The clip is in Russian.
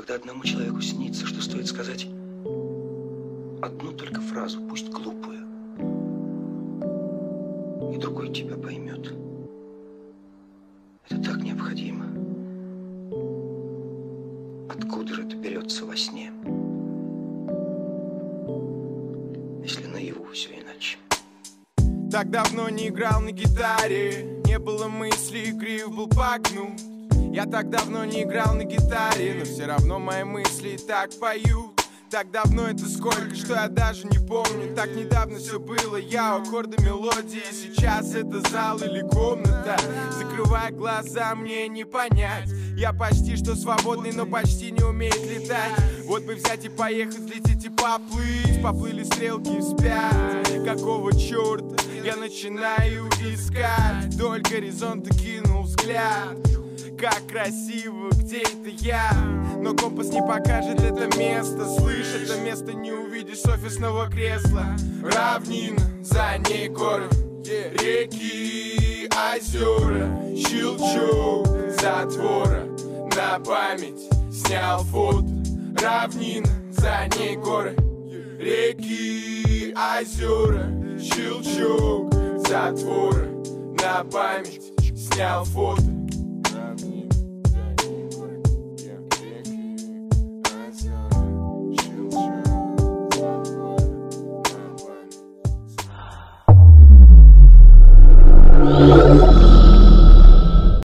когда одному человеку снится, что стоит сказать одну только фразу, пусть глупую, и другой тебя поймет. Это так необходимо. Откуда же это берется во сне, если наяву все иначе? Так давно не играл на гитаре, не было мыслей, гриф был погнут. Я так давно не играл на гитаре, но все равно мои мысли так поют. Так давно это сколько, что я даже не помню. Так недавно все было, я аккорды мелодии. Сейчас это зал или комната. Закрывая глаза, мне не понять. Я почти что свободный, но почти не умеет летать. Вот бы взять и поехать, взлететь и поплыть. Поплыли стрелки вспять. Какого черта я начинаю искать? Вдоль горизонта кинул взгляд. Как красиво, где это я? Но компас не покажет это место. Слышь, это место не увидишь с офисного кресла. Равнина, за ней горы, реки, озера. Щелчок затвора, на память снял фото. Равнина, за ней горы, реки, озера. Щелчок затвора, на память снял фото.